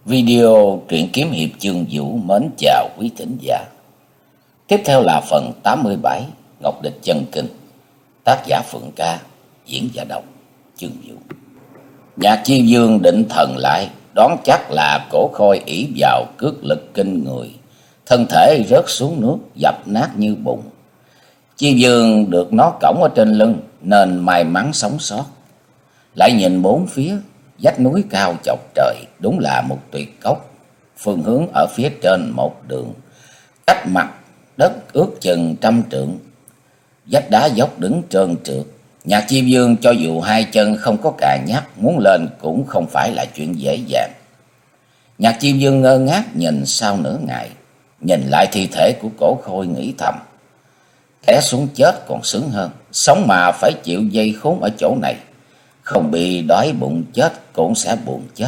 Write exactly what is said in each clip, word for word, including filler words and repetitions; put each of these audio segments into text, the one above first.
Video truyện kiếm hiệp chương vũ mến chào quý thính giả. Tiếp theo là phần tám mươi bảy Ngọc Địch chân kinh. Tác giả Phượng Ca, diễn giả đọc chương vũ. Nhạc Chi Vương định thần lại, đoán chắc là Cổ Khôi ỷ vào cước lực kinh người, thân thể rớt xuống nước dập nát như bùn. Chi Vương được nó cõng ở trên lưng nên may mắn sống sót. Lại nhìn bốn phía, vách núi cao chọc trời, đúng là một tuyệt cốc. Phương hướng ở phía trên một đường, cách mặt đất ước chừng trăm trượng. Vách đá dốc đứng trơn trượt. Nhạc Chi Vương cho dù hai chân không có cà nhắc, muốn lên cũng không phải là chuyện dễ dàng. Nhạc Chi Vương ngơ ngác nhìn sau nửa ngày, nhìn lại thi thể của Cổ Khôi nghĩ thầm: té xuống chết còn sướng hơn, sống mà phải chịu dây khốn ở chỗ này. Không bị đói bụng chết cũng sẽ buồn chết.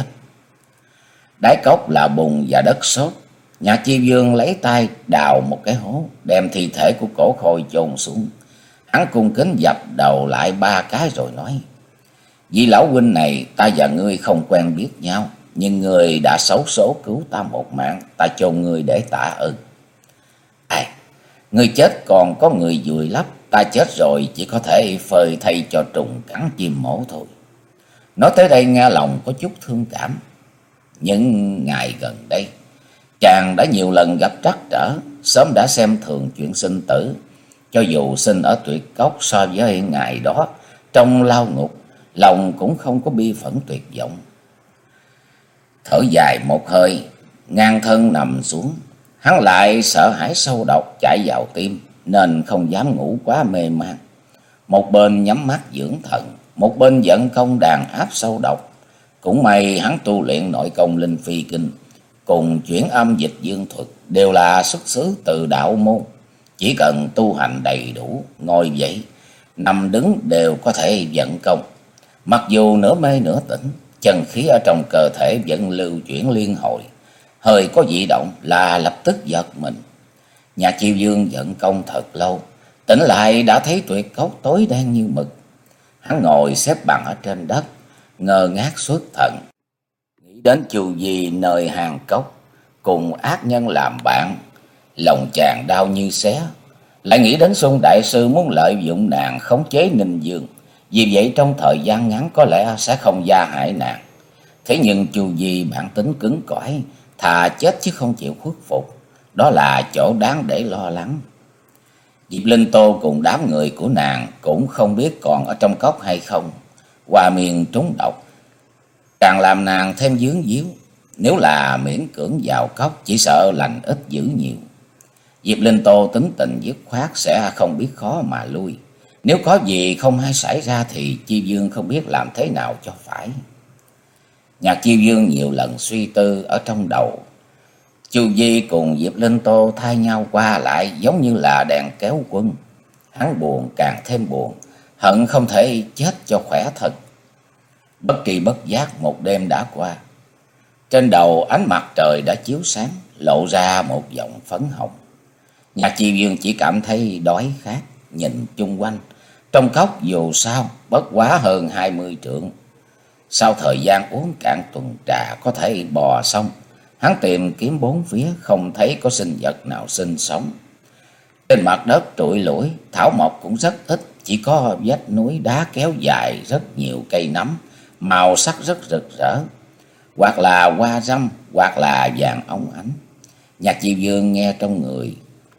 Đáy cốc là bùn và đất xốp. Nhạc Chi Vương lấy tay đào một cái hố, đem thi thể của Cổ Khôi chôn xuống. Hắn cung kính dập đầu lại ba cái rồi nói: vị lão huynh này, ta và ngươi không quen biết nhau, nhưng ngươi đã xấu số cứu ta một mạng, ta chôn ngươi để tạ ơn. Ai, ngươi chết còn có người vùi lấp, ta chết rồi chỉ có thể phơi thay cho trùng cắn chim mổ thôi. Nói tới đây nghe lòng có chút thương cảm. Những ngày gần đây, chàng đã nhiều lần gặp trắc trở, sớm đã xem thường chuyện sinh tử. Cho dù sinh ở tuyệt cốc, so với ngày đó trong lao ngục, lòng cũng không có bi phẫn tuyệt vọng. Thở dài một hơi, ngang thân nằm xuống. Hắn lại sợ hãi sâu độc chạy vào tim, nên không dám ngủ quá mê man. Một bên nhắm mắt dưỡng thần, một bên vận công đàn áp sâu độc. Cũng may hắn tu luyện nội công linh phi kinh cùng chuyển âm dịch dương thuật đều là xuất xứ từ đạo môn. Chỉ cần tu hành đầy đủ, ngồi dậy, nằm đứng đều có thể vận công. Mặc dù nửa mê nửa tỉnh, chân khí ở trong cơ thể vẫn lưu chuyển liên hồi. Hơi có dị động là lập tức giật mình. Nhạc Chi Vương vận công thật lâu, tỉnh lại đã thấy tuyệt cốc tối đen như mực. Hắn ngồi xếp bằng ở trên đất, ngơ ngác xuất thần. Nghĩ đến Chu Di nơi hang cốc, cùng ác nhân làm bạn, lòng chàng đau như xé. Lại nghĩ đến Xuân Đại Sư muốn lợi dụng nàng khống chế Ninh Dương, vì vậy trong thời gian ngắn có lẽ sẽ không gia hại nàng. Thế nhưng Chu Di bản tính cứng cỏi, thà chết chứ không chịu khuất phục. Đó là chỗ đáng để lo lắng. Diệp Linh Tô cùng đám người của nàng cũng không biết còn ở trong cốc hay không. Qua miệng trúng độc, càng làm nàng thêm vướng víu. Nếu là miễn cưỡng vào cốc, chỉ sợ lành ít dữ nhiều. Diệp Linh Tô tính tình dứt khoát, sẽ không biết khó mà lui. Nếu có gì không hay xảy ra thì Chi Vương không biết làm thế nào cho phải. Nhạc Chi Vương nhiều lần suy tư ở trong đầu. Chu Di cùng Diệp Linh Tô thay nhau qua lại giống như là đèn kéo quân. Hắn buồn càng thêm buồn, hận không thể chết cho khỏe thật. Bất kỳ bất giác một đêm đã qua. Trên đầu ánh mặt trời đã chiếu sáng, lộ ra một vòng phấn hồng. Nhạc Chi Vương chỉ cảm thấy đói khát, nhìn chung quanh. Trong cốc dù sao bất quá hơn hai mươi trượng. Sau thời gian uống cạn tuần trà có thể bò xong, hắn tìm kiếm bốn phía không thấy có sinh vật nào sinh sống. Trên mặt đất trụi lủi, thảo mộc cũng rất ít, chỉ có vách núi đá kéo dài rất nhiều cây nấm, màu sắc rất rực rỡ, hoặc là hoa râm, hoặc là vàng óng ánh. Nhạc Chi Vương nghe trong người.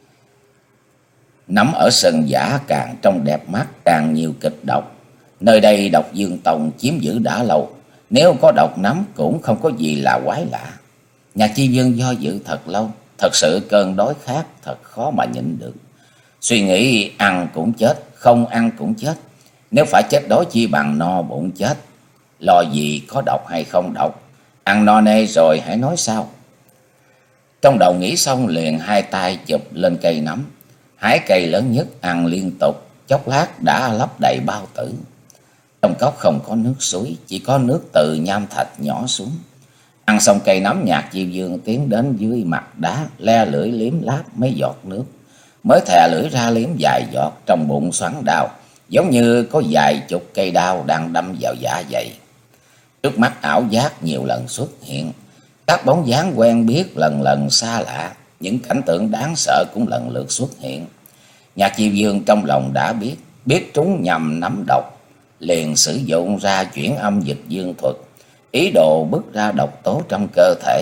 Nấm ở sân giả càng trông đẹp mắt, càng nhiều kịch độc. Nơi đây độc Dương Tông chiếm giữ đã lâu, nếu có độc nấm cũng không có gì là quái lạ. Nhạc Chi Vương do dự thật lâu, thật sự cơn đói khát thật khó mà nhịn được. Suy nghĩ ăn cũng chết, không ăn cũng chết. Nếu phải chết đói chi bằng no bụng chết. Lo gì có độc hay không độc, ăn no nê rồi hãy nói sau. Trong đầu nghĩ xong liền hai tay chụp lên cây nấm. Hái cây lớn nhất ăn liên tục, chốc lát đã lấp đầy bao tử. Trong cốc không có nước suối, chỉ có nước từ nham thạch nhỏ xuống. Ăn xong cây nấm, Nhạc Chi Vương tiến đến dưới mặt đá, le lưỡi liếm láp mấy giọt nước. Mới thè lưỡi ra liếm vài giọt, trong bụng xoắn đau, giống như có vài chục cây đao đang đâm vào dạ dày. Trước mắt ảo giác nhiều lần xuất hiện, Các bóng dáng quen biết lần lần xa lạ, những cảnh tượng đáng sợ cũng lần lượt xuất hiện. Nhạc Chi Dương trong lòng đã biết, biết trúng nhầm nắm độc, liền sử dụng ra chuyển âm dịch dương thuật, ý đồ bứt ra độc tố trong cơ thể.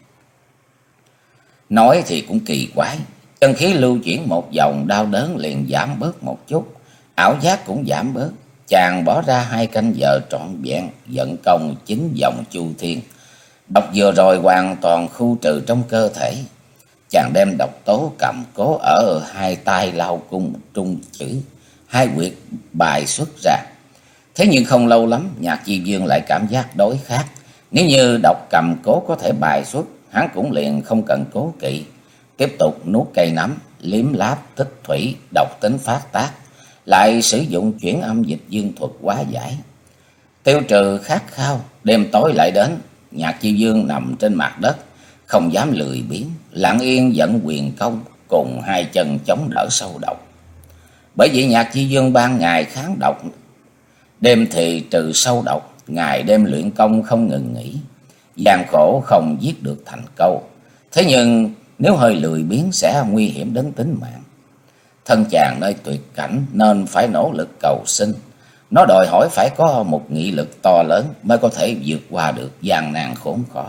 Nói thì cũng kỳ quái, chân khí lưu chuyển một vòng, đau đớn liền giảm bớt một chút, ảo giác cũng giảm bớt. Chàng bỏ ra hai canh giờ trọn vẹn, vận công chín vòng chu thiên. Độc vừa rồi hoàn toàn khu trừ trong cơ thể. Chàng đem độc tố cầm cố ở hai tay lao cung trung chữ, hai huyệt bài xuất ra. Thế nhưng không lâu lắm, Nhạc Chi Dương lại cảm giác đối khác. Nếu như độc cầm cố có thể bài xuất, hắn cũng liền không cần cố kỵ, tiếp tục nuốt cây nấm, liếm láp tích thủy, độc tính phát tác, lại sử dụng chuyển âm dịch dương thuật hóa giải, tiêu trừ khát khao. Đêm tối lại đến, Nhạc Chi Dương nằm trên mặt đất, không dám lười biếng, lặng yên dẫn quyền công, cùng hai chân chống đỡ sâu độc. Bởi vì Nhạc Chi Dương ban ngày kháng độc, đêm thì trừ sâu độc, ngày đêm luyện công không ngừng nghỉ, gian khổ không giết được thành câu. Thế nhưng nếu hơi lười biếng sẽ nguy hiểm đến tính mạng. Thân chàng nơi tuyệt cảnh nên phải nỗ lực cầu sinh. Nó đòi hỏi phải có một nghị lực to lớn mới có thể vượt qua được gian nan khốn khó.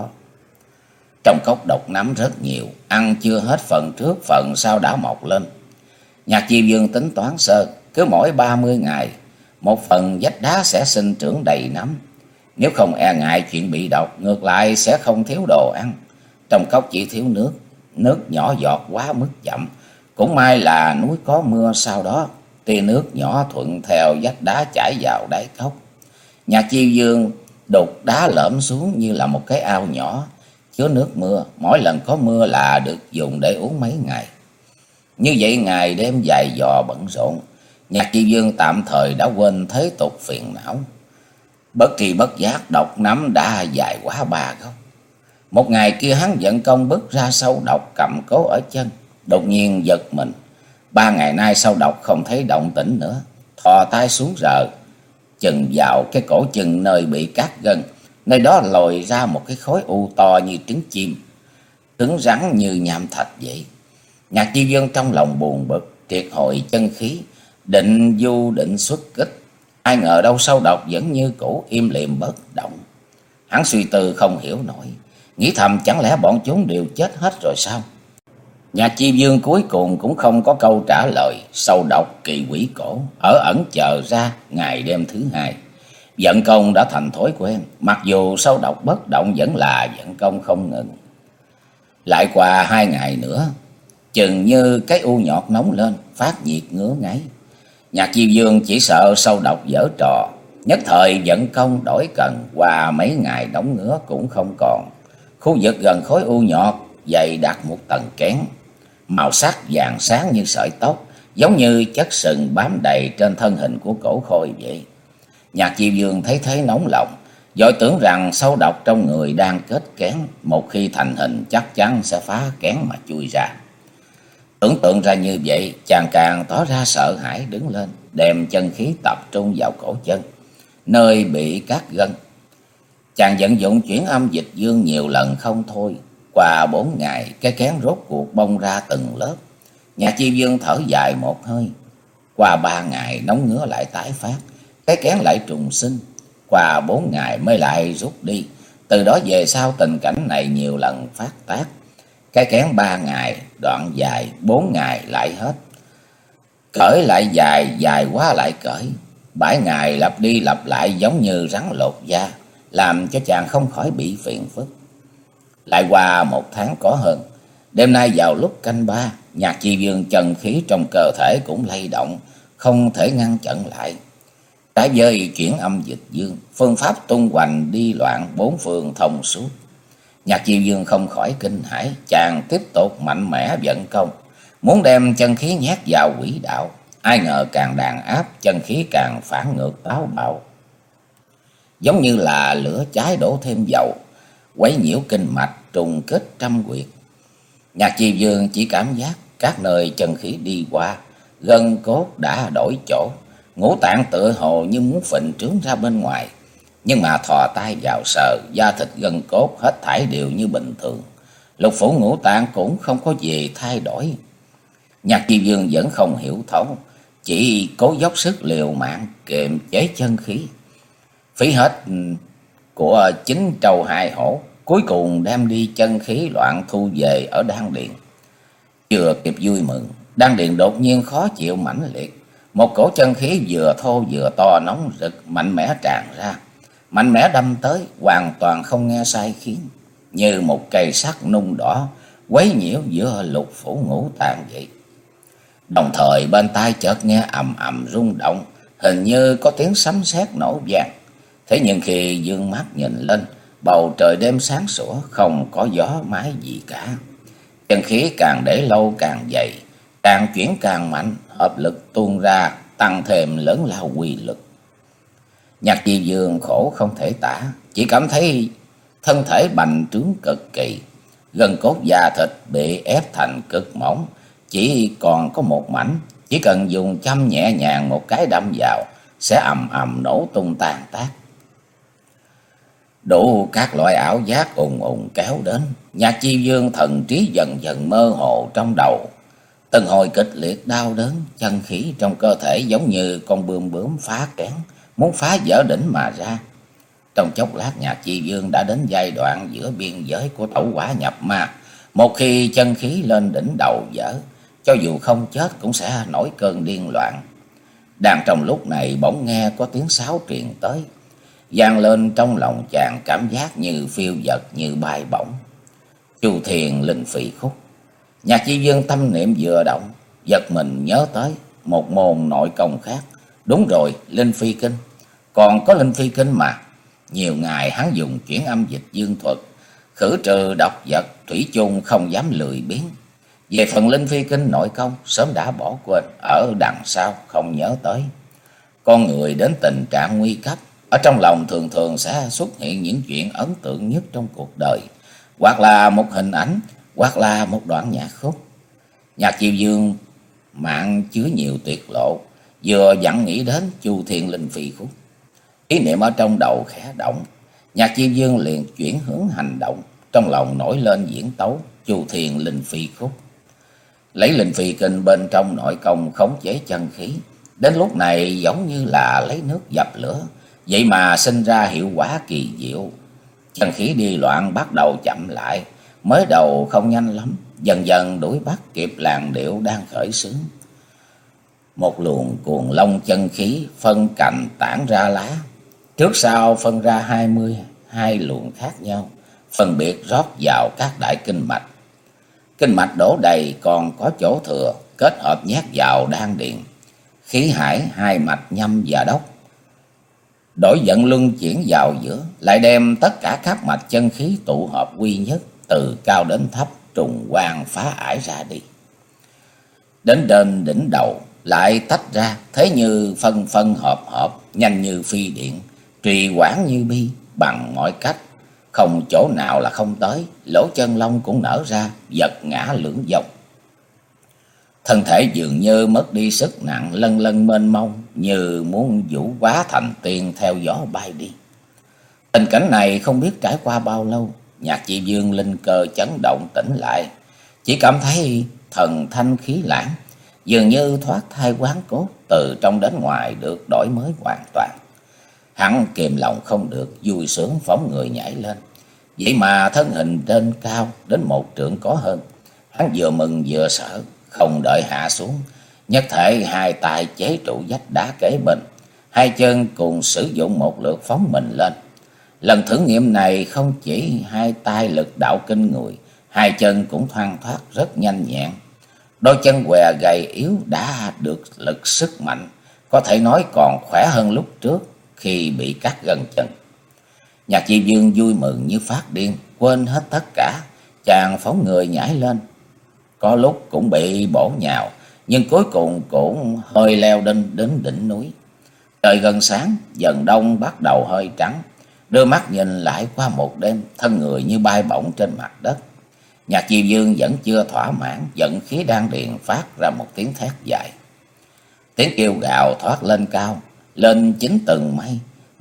Trong cốc độc nắm rất nhiều, ăn chưa hết phần trước, phần sau đã mọc lên. Nhạc Chi Dương tính toán sơ, cứ mỗi ba mươi ngày, một phần vách đá sẽ sinh trưởng đầy nấm. Nếu không e ngại chuyện bị độc, ngược lại sẽ không thiếu đồ ăn. Trong cốc chỉ thiếu nước, nước nhỏ giọt quá mức chậm. Cũng may là núi có mưa, sau đó tia nước nhỏ thuận theo vách đá chảy vào đáy cốc. Nhạc Chi Dương đục đá lõm xuống như là một cái ao nhỏ chứa nước mưa, mỗi lần có mưa là được dùng để uống mấy ngày. Như vậy ngày đêm dài dò bận rộn, Nhạc Chi Dương tạm thời đã quên thế tục phiền não. Bất kỳ bất giác độc nắm đã dài quá ba gốc. Một ngày kia hắn vận công bứt ra sâu độc cầm cố ở chân, đột nhiên giật mình. Ba ngày nay sâu độc không thấy động tĩnh nữa, thò tay xuống rờ, chừng vào cái cổ chân nơi bị cắt gân, nơi đó lồi ra một cái khối u to như trứng chim, cứng rắn như nham thạch vậy. Nhạc Chi Dương trong lòng buồn bực, triệt hồi chân khí, định du định xuất kích. Ai ngờ đâu sâu độc vẫn như cũ im lìm bất động. Hắn suy tư không hiểu nổi, nghĩ thầm chẳng lẽ bọn chúng đều chết hết rồi sao? Nhạc Chi Dương cuối cùng cũng không có câu trả lời. Sâu độc kỳ quỷ cổ ở ẩn chờ ra ngày đêm thứ hai. Vận công đã thành thói quen, mặc dù sâu độc bất động vẫn là vận công không ngừng. Lại qua hai ngày nữa, chừng như cái u nhọt nóng lên, phát nhiệt ngứa ngáy. Nhạc Chi Dương chỉ sợ sâu độc giở trò, nhất thời vận công đổi cần, qua mấy ngày nóng ngứa cũng không còn. Khu vực gần khối u nhọt dày đặc một tầng kén, màu sắc vàng sáng như sợi tóc, giống như chất sừng bám đầy trên thân hình của cổ khôi vậy. Nhạc Chi Dương thấy thế nóng lòng, vội tưởng rằng sâu độc trong người đang kết kén, một khi thành hình chắc chắn sẽ phá kén mà chui ra. Tưởng tượng ra như vậy, chàng càng tỏ ra sợ hãi, đứng lên, đem chân khí tập trung vào cổ chân, nơi bị cắt gân. Chàng vận dụng chuyển âm dịch dương nhiều lần không thôi. Qua bốn ngày, cái kén rốt cuộc bong ra từng lớp. Nhạc Chi Dương thở dài một hơi. Qua ba ngày, nóng ngứa lại tái phát, cái kén lại trùng sinh. Qua bốn ngày mới lại rút đi. Từ đó về sau tình cảnh này nhiều lần phát tác. Cái kén ba ngày, đoạn dài, bốn ngày lại hết. Cởi lại dài, dài quá lại cởi. Bảy ngày lặp đi lặp lại giống như rắn lột da, làm cho chàng không khỏi bị phiền phức. Lại qua một tháng có hơn, đêm nay vào lúc canh ba, Nhạc Chi Dương chân khí trong cơ thể cũng lay động, không thể ngăn chặn lại. Trái với chuyển âm dịch dương, phương pháp tung hoành đi loạn bốn phương thông suốt. Nhạc Chi Dương không khỏi kinh hãi, chàng tiếp tục mạnh mẽ vận công, muốn đem chân khí nhét vào quỹ đạo. Ai ngờ càng đàn áp, chân khí càng phản ngược táo bạo, giống như là lửa cháy đổ thêm dầu, quấy nhiễu kinh mạch, trùng kết trăm huyệt. Nhạc Chi Dương chỉ cảm giác các nơi chân khí đi qua, gân cốt đã đổi chỗ, ngũ tạng tựa hồ như muốn phình trướng ra bên ngoài. Nhưng mà thò tay vào sờ, da thịt gân cốt hết thảy đều như bình thường. Lục phủ ngũ tạng cũng không có gì thay đổi. Nhạc Chi Dương vẫn không hiểu thấu, chỉ cố dốc sức liều mạng kiềm chế chân khí. Phí hết của chín trâu hai hổ, cuối cùng đem đi chân khí loạn thu về ở đan điền. Chưa kịp vui mừng, đan điền đột nhiên khó chịu mãnh liệt. Một cổ chân khí vừa thô vừa to nóng rực mạnh mẽ tràn ra, mạnh mẽ đâm tới, hoàn toàn không nghe sai khiến, như một cây sắt nung đỏ quấy nhiễu giữa lục phủ ngũ tạng vậy. Đồng thời bên tai chợt nghe ầm ầm rung động, hình như có tiếng sấm sét nổ vang. Thế nhưng khi dương mắt nhìn lên, bầu trời đêm sáng sủa, không có gió mái gì cả. Chân khí càng để lâu càng dày, càng chuyển càng mạnh, hợp lực tuôn ra, tăng thêm lớn lao quy lực. Nhạc Chi Dương khổ không thể tả, chỉ cảm thấy thân thể bành trướng cực kỳ, gân cốt da thịt bị ép thành cực mỏng, chỉ còn có một mảnh, chỉ cần dùng châm nhẹ nhàng một cái đâm vào sẽ ầm ầm nổ tung tàn tác. Đủ các loại ảo giác ùn ùn kéo đến, Nhạc Chi Dương thần trí dần dần mơ hồ trong đầu. Từng hồi kịch liệt đau đớn, chân khí trong cơ thể giống như con bươm bướm phá kén, muốn phá vỡ đỉnh mà ra. Trong chốc lát Nhạc Chi Dương đã đến giai đoạn giữa biên giới của tẩu hỏa nhập ma. Một khi chân khí lên đỉnh đầu vỡ, cho dù không chết cũng sẽ nổi cơn điên loạn. Đang trong lúc này bỗng nghe có tiếng sáo truyền tới, vang lên trong lòng chàng cảm giác như phiêu dật, như bay bổng. Chu Thiền Linh Phi Khúc. Nhạc Chi Dương tâm niệm vừa động, giật mình nhớ tới một môn nội công khác. Đúng rồi, Linh Phi Kinh. Còn có Linh Phi Kinh mà. Nhiều ngày hắn dùng chuyển âm dịch dương thuật, khử trừ độc vật, thủy chung không dám lười biếng. Về phần Linh Phi Kinh nội công, sớm đã bỏ quên, ở đằng sau không nhớ tới. Con người đến tình trạng nguy cấp, ở trong lòng thường thường sẽ xuất hiện những chuyện ấn tượng nhất trong cuộc đời, hoặc là một hình ảnh, hoặc là một đoạn nhạc khúc. Nhạc Chi Dương mạng chứa nhiều tuyệt lộ, vừa dặn nghĩ đến Chu Thiên Linh Phi Khúc. Ý niệm ở trong đầu khẽ động, Nhạc Chi Dương liền chuyển hướng hành động, trong lòng nổi lên diễn tấu Chu Thiên Linh Phi Khúc. Lấy Linh Phi Kinh bên trong nội công khống chế chân khí, đến lúc này giống như là lấy nước dập lửa, vậy mà sinh ra hiệu quả kỳ diệu. Chân khí đi loạn bắt đầu chậm lại, mới đầu không nhanh lắm, dần dần đuổi bắt kịp làn điệu đang khởi xướng. Một luồng cuồng long chân khí phân cành tản ra lá, trước sau phân ra hai mươi hai luồng khác nhau, phân biệt rót vào các đại kinh mạch. Kinh mạch đổ đầy, còn có chỗ thừa, kết hợp nhét vào đan điền. Khí hải hai mạch nhâm và đốc, đổi vận luân chuyển vào giữa, lại đem tất cả các mạch chân khí tụ hợp quy nhất, từ cao đến thấp trùng quang phá ải ra đi. Đến trên đỉnh đầu lại tách ra, thế như phân phân hợp hợp, nhanh như phi điện, trì hoãn như bi, bằng mọi cách, không chỗ nào là không tới, lỗ chân lông cũng nở ra, giật ngã lưỡng dọc. Thân thể dường như mất đi sức nặng, lân lân mênh mông, như muốn vũ hóa thành tiên theo gió bay đi. Tình cảnh này không biết trải qua bao lâu, Nhạc Chi Dương linh cơ chấn động tỉnh lại, chỉ cảm thấy thần thanh khí lãng, dường như thoát thai hoán cốt, từ trong đến ngoài được đổi mới hoàn toàn. Hắn kìm lòng không được, vui sướng phóng người nhảy lên. Vậy mà thân hình trên cao đến một trượng có hơn. Hắn vừa mừng vừa sợ, không đợi hạ xuống, nhất thể hai tay chế trụ vách đá kế bên, hai chân cùng sử dụng một lượt phóng mình lên. Lần thử nghiệm này không chỉ hai tay lực đạo kinh người, hai chân cũng thoăn thoát rất nhanh nhẹn. Đôi chân què gầy yếu đã được lực sức mạnh, có thể nói còn khỏe hơn lúc trước khi bị cắt gân chân. Nhạc Chi Dương vui mừng như phát điên, quên hết tất cả, chàng phóng người nhảy lên. Có lúc cũng bị bổ nhào, nhưng cuối cùng cũng hơi leo đến, đến đỉnh núi. Trời gần sáng, dần đông bắt đầu hơi trắng. Đưa mắt nhìn lại qua một đêm, thân người như bay bổng trên mặt đất. Nhạc Chi Dương vẫn chưa thỏa mãn, vận khí đan điền phát ra một tiếng thét dài. Tiếng kêu gào thoát lên cao, lên chín tầng mây,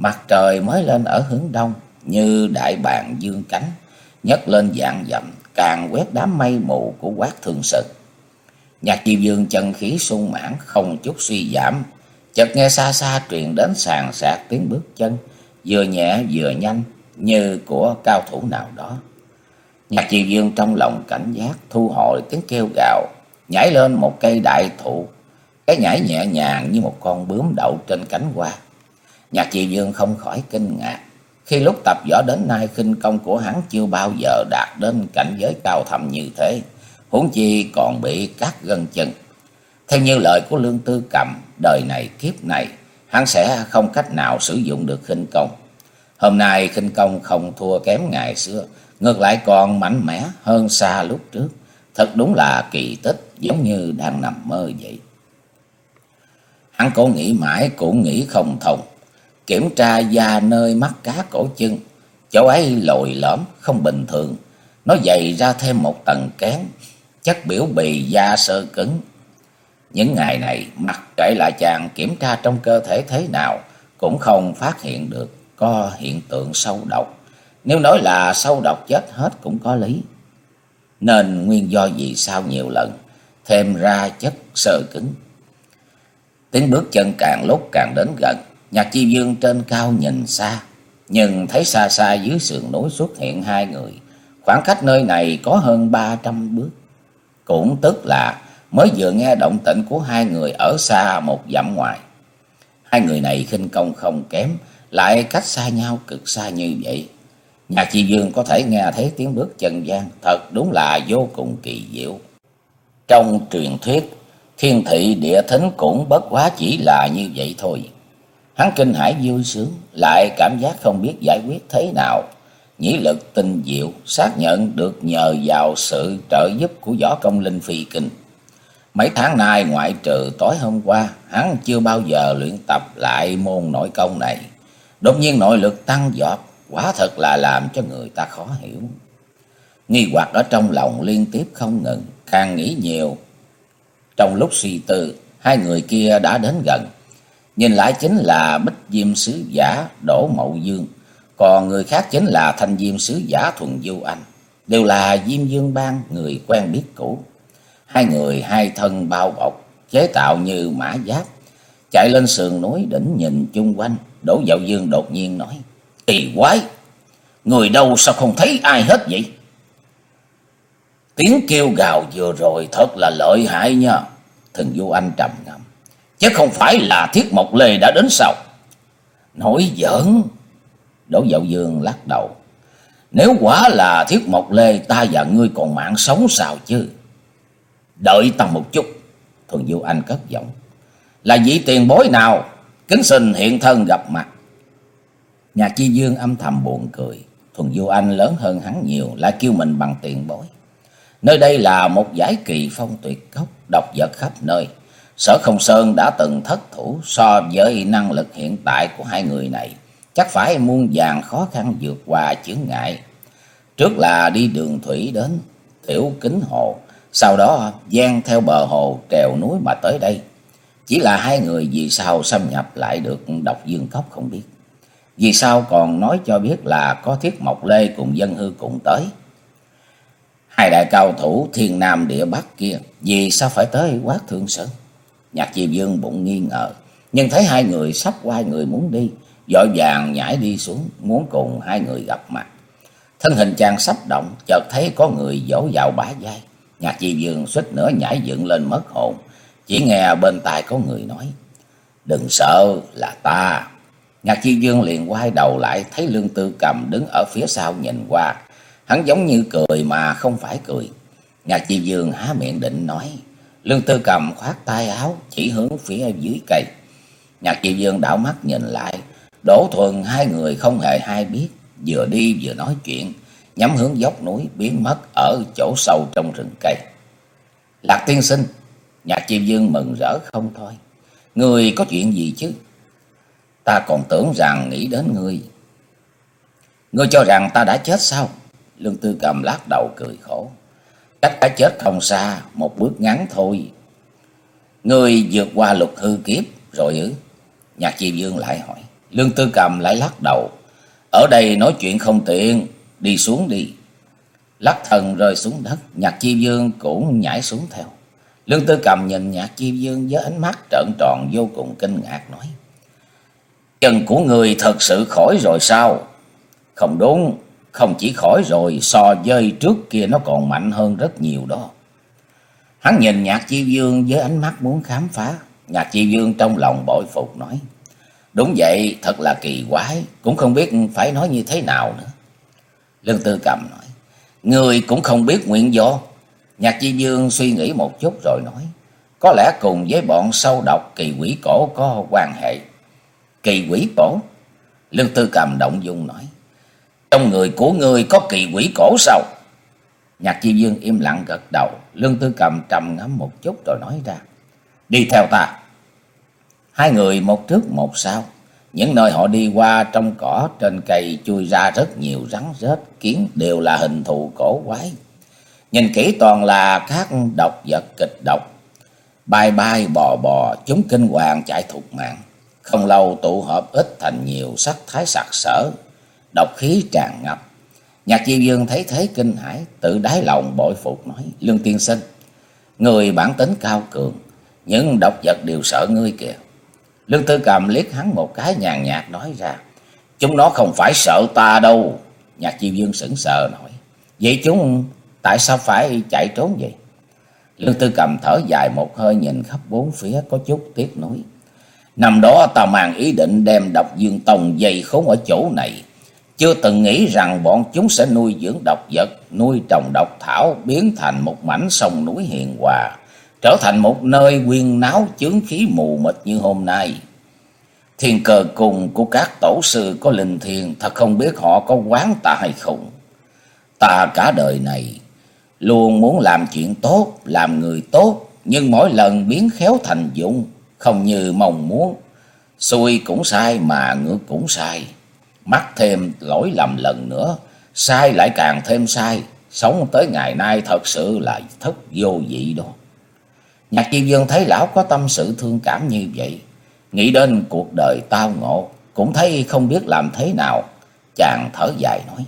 Mặt trời mới lên ở hướng đông, như đại bàng dương cánh, nhấc lên vạn dặm, càng quét đám mây mù của Quát Thương Sơn. Nhạc Chi Dương chân khí sung mãn, không chút suy giảm. Chợt nghe xa xa truyền đến sàn sạt tiếng bước chân, vừa nhẹ vừa nhanh, như của cao thủ nào đó. Nhạc Chi Dương trong lòng cảnh giác, thu hồi tiếng kêu gào, nhảy lên một cây đại thụ. Cái nhảy nhẹ nhàng như một con bướm đậu trên cánh hoa. Nhạc Chi Dương không khỏi kinh ngạc. Khi lúc tập võ đến nay, khinh công của hắn chưa bao giờ đạt đến cảnh giới cao thâm như thế, huống chi còn bị cắt gân chân. Theo như lời của Lương Tư Cầm, đời này kiếp này hắn sẽ không cách nào sử dụng được khinh công. Hôm nay khinh công không thua kém ngày xưa, ngược lại còn mạnh mẽ hơn xa lúc trước. Thật đúng là kỳ tích, giống như đang nằm mơ vậy. Hắn cố nghĩ mãi cũng nghĩ không thông. Kiểm tra da nơi mắt cá cổ chân, chỗ ấy lồi lõm không bình thường. Nó dày ra thêm một tầng kén, chất biểu bì da sơ cứng. Những ngày này mặc kệ là chàng kiểm tra trong cơ thể thế nào, cũng không phát hiện được có hiện tượng sâu độc. Nếu nói là sâu độc chết hết cũng có lý. Nên nguyên do vì sao nhiều lần thêm ra chất sơ cứng. Tiếng bước chân càng lúc càng đến gần. Nhạc Chi Dương trên cao nhìn xa, nhưng thấy xa xa dưới sườn núi xuất hiện hai người. Khoảng cách nơi này có hơn ba trăm bước. Cũng tức là mới vừa nghe động tĩnh của hai người ở xa một dặm ngoài. Hai người này khinh công không kém, lại cách xa nhau cực xa như vậy. Nhạc Chi Dương có thể nghe thấy tiếng bước chân gian, thật đúng là vô cùng kỳ diệu. Trong truyền thuyết, thiên thị địa thính cũng bất quá chỉ là như vậy thôi. Hắn kinh hãi vui sướng, lại cảm giác không biết giải quyết thế nào. Nhĩ lực tinh diệu, xác nhận được nhờ vào sự trợ giúp của võ công linh phi kinh. Mấy tháng nay ngoại trừ tối hôm qua, hắn chưa bao giờ luyện tập lại môn nội công này. Đột nhiên nội lực tăng vọt, quả thật là làm cho người ta khó hiểu. Nghi hoặc ở trong lòng liên tiếp không ngừng, càng nghĩ nhiều. Trong lúc suy tư, hai người kia đã đến gần. Nhìn lại chính là Bích Diêm sứ giả Đỗ Mậu Dương, còn người khác chính là Thanh Diêm sứ giả Thuần Du Anh, đều là Diêm Dương Bang người quen biết cũ. Hai người hai thân bao bọc, chế tạo như mã giáp, chạy lên sườn núi đỉnh nhìn chung quanh. Đỗ Dậu Dương đột nhiên nói: "Kỳ quái, người đâu sao không thấy ai hết vậy?" Tiếng kêu gào vừa rồi thật là lợi hại nha. Thuần Du Anh trầm ngâm: "Chứ không phải là Thiết Mộc Lê đã đến sao?" "Nói giỡn." Đỗ Dậu Dương lắc đầu: "Nếu quả là Thiết Mộc Lê, ta và ngươi còn mạng sống sao chứ?" "Đợi ta một chút." Thuần Du Anh cất giọng: "Là vị tiền bối nào? Kính xin hiện thân gặp mặt." Nhạc Chi Dương âm thầm buồn cười. Thuần Du Anh lớn hơn hắn nhiều, lại kêu mình bằng tiền bối. Nơi đây là một dải kỳ phong tuyệt cốc, độc vật khắp nơi. Sở Không Sơn đã từng thất thủ, so với năng lực hiện tại của hai người này, chắc phải muôn vàn khó khăn vượt qua chướng ngại. Trước là đi đường thủy đến Tiểu Kính Hồ, sau đó gian theo bờ hồ trèo núi mà tới đây. Chỉ là hai người vì sao xâm nhập lại được Độc Dương Cốc không biết. Vì sao còn nói cho biết là có Thiết Mộc Lê cùng Dân Hư cùng tới. Hai đại cao thủ thiên nam địa bắc kia vì sao phải tới Quát Thương Sơn? Nhạc Chi Dương bụng nghi ngờ, nhưng thấy hai người sắp quay người muốn đi, vội vàng nhảy đi xuống muốn cùng hai người gặp mặt. Thân hình chàng sắp động, chợt thấy có người vỗ vào bả vai. Nhạc Chi Dương suýt nữa nhảy dựng lên mất hồn. Chỉ nghe bên tai có người nói: "Đừng sợ, là ta." Nhạc Chi Dương liền quay đầu lại, thấy Lương Tư Cầm đứng ở phía sau nhìn qua. Hắn giống như cười mà không phải cười. Nhạc Chi Dương há miệng định nói, Lương Tư Cầm khoát tay áo chỉ hướng phía dưới cây. Nhạc Chi Dương đảo mắt nhìn lại, Đỗ Thuần hai người không hề hay biết, vừa đi vừa nói chuyện, nhắm hướng dốc núi biến mất ở chỗ sâu trong rừng cây. Lạc tiên sinh. Nhạc Chi Dương mừng rỡ không thôi. Người có chuyện gì chứ? Ta còn tưởng rằng nghĩ đến ngươi. Ngươi cho rằng ta đã chết sao? Lương Tư Cầm lắc đầu cười khổ. Cách cái chết không xa, một bước ngắn thôi. Ngươi vượt qua lục hư kiếp rồi ư? Nhạc Chi Dương lại hỏi. Lương Tư Cầm lại lắc đầu. Ở đây nói chuyện không tiện, đi xuống đi. Lắc thân rơi xuống đất, Nhạc Chi Dương cũng nhảy xuống theo. Lương Tư Cầm nhìn Nhạc Chi Dương với ánh mắt trợn tròn vô cùng kinh ngạc nói: Chân của người thật sự khỏi rồi sao? Không đúng, không chỉ khỏi rồi, so với trước kia nó còn mạnh hơn rất nhiều đó. Hắn nhìn Nhạc Chi Dương với ánh mắt muốn khám phá. Nhạc Chi Dương trong lòng bội phục nói: Đúng vậy, thật là kỳ quái, cũng không biết phải nói như thế nào nữa. Lương Tư Cầm nói: Người cũng không biết nguyên do. Nhạc Chi Dương suy nghĩ một chút rồi nói: Có lẽ cùng với bọn sâu độc kỳ quỷ cổ có quan hệ. Kỳ quỷ cổ? Lương Tư Cầm động dung nói: Trong người của ngươi có kỳ quỷ cổ sao? Nhạc Chi Dương im lặng gật đầu. Lương Tư Cầm trầm ngâm một chút rồi nói ra: Đi theo ta. Hai người một trước một sau. Những nơi họ đi qua, trong cỏ trên cây chui ra rất nhiều rắn rết kiến, đều là hình thù cổ quái. Nhìn kỹ toàn là các độc vật kịch độc, bay bay bò bò, chúng kinh hoàng chạy thục mạng. Không lâu tụ hợp ít thành nhiều, sắc thái sặc sỡ, độc khí tràn ngập. Nhạc Chi Dương thấy thế kinh hãi, tự đáy lòng bội phục nói: Lương tiên sinh, người bản tính cao cường, những độc vật đều sợ ngươi kìa. Lương Tư Cầm liếc hắn một cái nhàn nhạt nói ra: Chúng nó không phải sợ ta đâu. Nhạc Chi Dương sững sờ nói: Vậy chúng tại sao phải chạy trốn vậy? Lương Tư Cầm thở dài một hơi, nhìn khắp bốn phía có chút tiếc nuối. Năm đó ta mang ý định đem Độc Dương Tông dày khốn ở chỗ này, chưa từng nghĩ rằng bọn chúng sẽ nuôi dưỡng độc vật, nuôi trồng độc thảo, biến thành một mảnh sông núi hiền hòa, trở thành một nơi huyên náo chướng khí mù mịt như hôm nay. Thiên cơ cùng của các tổ sư có linh thiêng, thật không biết họ có quán ta hay không. Ta cả đời này luôn muốn làm chuyện tốt, làm người tốt, nhưng mỗi lần biến khéo thành dụng, không như mong muốn. Xuôi cũng sai mà ngược cũng sai, mắc thêm lỗi lầm lần nữa, sai lại càng thêm sai. Sống tới ngày nay thật sự là thất vô vị đó. Nhạc Chi Dương thấy lão có tâm sự thương cảm như vậy, nghĩ đến cuộc đời tao ngộ, cũng thấy không biết làm thế nào. Chàng thở dài nói: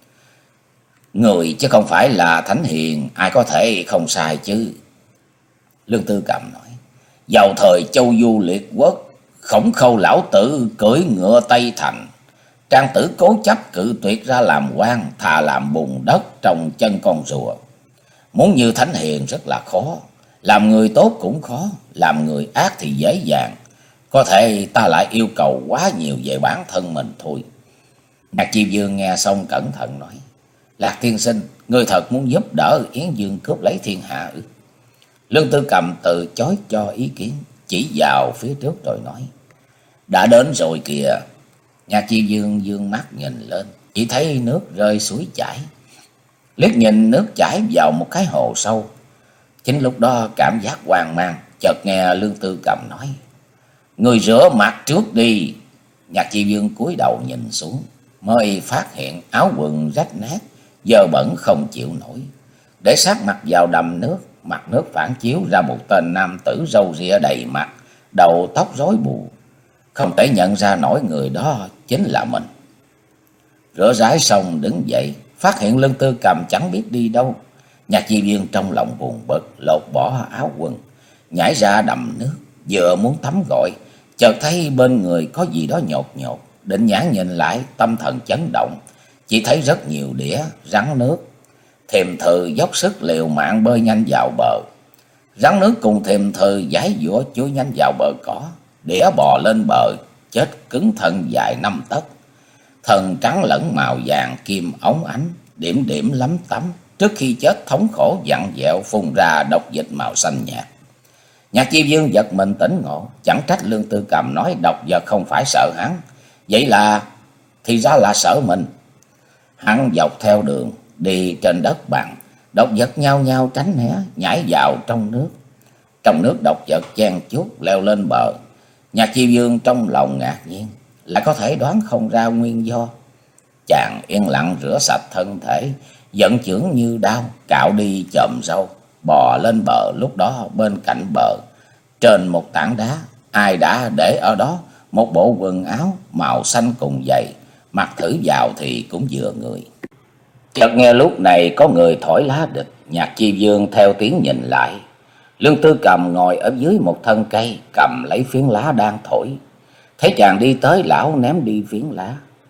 Người chứ không phải là thánh hiền, ai có thể không sai chứ. Lương Tư Cầm nói: Vào thời Châu Du liệt quốc, Khổng Khâu lão tử cưỡi ngựa Tây Thành, Trang Tử cố chấp cự tuyệt ra làm quan, thà làm bùn đất trong chân con rùa. Muốn như thánh hiền rất là khó, làm người tốt cũng khó, làm người ác thì dễ dàng. Có thể ta lại yêu cầu quá nhiều về bản thân mình thôi. Nhạc Chi Dương nghe xong cẩn thận nói: Lạc tiên sinh, ngươi thật muốn giúp đỡ Yến Dương cướp lấy thiên hạ ư? Lương Tư Cầm từ chối cho ý kiến, chỉ vào phía trước rồi nói: Đã đến rồi kìa. Nhạc Chi Dương dương mắt nhìn lên, chỉ thấy nước rơi suối chảy. Liếc nhìn nước chảy vào một cái hồ sâu. Chính lúc đó cảm giác hoang mang, chợt nghe Lương Tư Cầm nói: Người rửa mặt trước đi. Nhạc Chi Dương cúi đầu nhìn xuống, mới phát hiện áo quần rách nát, dơ bẩn không chịu nổi. Để sát mặt vào đầm nước, mặt nước phản chiếu ra một tên nam tử râu ria đầy mặt, đầu tóc rối bù. Không thể nhận ra nổi người đó chính là mình. Rửa rái xong đứng dậy, phát hiện Lương Tư Cầm chẳng biết đi đâu. Nhạc Chi Dương trong lòng buồn bực, lột bỏ áo quần, nhảy ra đầm nước, vừa muốn tắm gội, chợt thấy bên người có gì đó nhột nhột. Định nhãn nhìn lại, tâm thần chấn động, chỉ thấy rất nhiều đĩa rắn nước. Thiềm Thừ dốc sức liều mạng bơi nhanh vào bờ. Rắn nước cùng Thiềm Thừ giãy giụa chui nhanh vào bờ cỏ. Đĩa bò lên bờ, chết cứng thân dài năm tấc, thân trắng lẫn màu vàng kim óng ánh, điểm điểm lấm tấm. Trước khi chết thống khổ vặn vẹo phun ra độc dịch màu xanh nhạt. Nhạc Chi Dương giật mình tỉnh ngộ, chẳng trách Lương Tư Cầm nói độc vật không phải sợ hắn, vậy là thì ra là sợ mình. Hắn dọc theo đường đi trên đất bằng, độc vật nhao nhao tránh né, nhảy vào trong nước. Trong nước độc vật chen chúc leo lên bờ. Nhạc Chi Dương trong lòng ngạc nhiên, lại có thể đoán không ra nguyên do. Chàng yên lặng rửa sạch thân thể, vận chưởng như đao, cạo đi chòm râu, bò lên bờ. Lúc đó bên cạnh bờ, trên một tảng đá, ai đã để ở đó một bộ quần áo màu xanh cùng dày, mặc thử vào thì cũng vừa người. Chợt nghe lúc này có người thổi lá địch, Nhạc Chi Dương theo tiếng nhìn lại. Lương Tư Cầm ngồi ở dưới một thân cây, cầm lấy phiến lá đang thổi. Thấy chàng đi tới, lão ném đi phiến lá,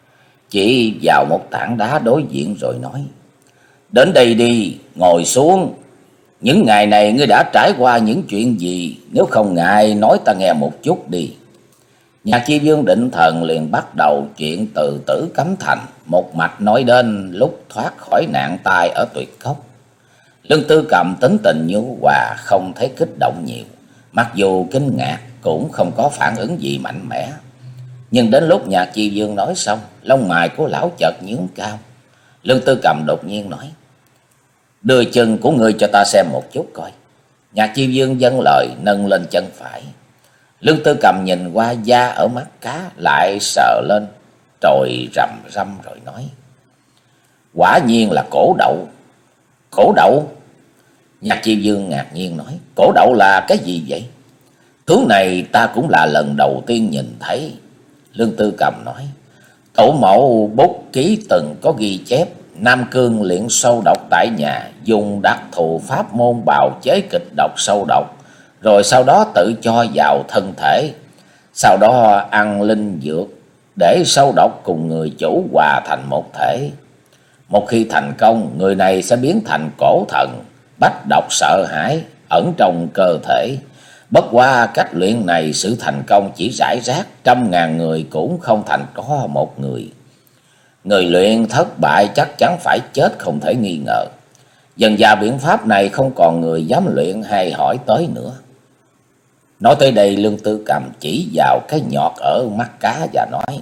chỉ vào một tảng đá đối diện rồi nói: "Đến đây đi, ngồi xuống. Những ngày này ngươi đã trải qua những chuyện gì? Nếu không ngại nói ta nghe một chút đi." Nhạc Chi Dương định thần liền bắt đầu chuyện từ Tử Cấm Thành, một mạch nói đến lúc thoát khỏi nạn tai ở Tuyệt Cốc. Lương Tư Cầm tính tình nhu hòa, không thấy kích động nhiều, mặc dù kinh ngạc cũng không có phản ứng gì mạnh mẽ. Nhưng đến lúc Nhạc Chi Dương nói xong, lông mày của lão chợt nhướng cao. Lương Tư Cầm đột nhiên nói: "Đưa chân của ngươi cho ta xem một chút coi." Nhạc Chi Dương dâng lời, nâng lên chân phải. Lương Tư Cầm nhìn qua da ở mắt cá, lại sờ lên rồi rầm răm rồi nói: "Quả nhiên là cổ đậu." "Cổ đậu?" Nhạc Chi Dương ngạc nhiên nói: "Cổ đậu là cái gì vậy?" "Thứ này ta cũng là lần đầu tiên nhìn thấy." Lương Tư Cầm nói: "Tổ mẫu bút ký từng có ghi chép, Nam Cương luyện sâu độc tại nhà, dùng đặc thù pháp môn bào chế kịch độc sâu độc, rồi sau đó tự cho vào thân thể, sau đó ăn linh dược để sâu độc cùng người chủ hòa thành một thể. Một khi thành công, người này sẽ biến thành cổ thần, bách độc sợ hãi ẩn trong cơ thể. Bất qua cách luyện này sự thành công chỉ rải rác, trăm ngàn người cũng không thành có một người. Người luyện thất bại chắc chắn phải chết không thể nghi ngờ. Dần dà biện pháp này không còn người dám luyện hay hỏi tới nữa." Nói tới đây, Lương Tư Cầm chỉ vào cái nhọt ở mắt cá và nói: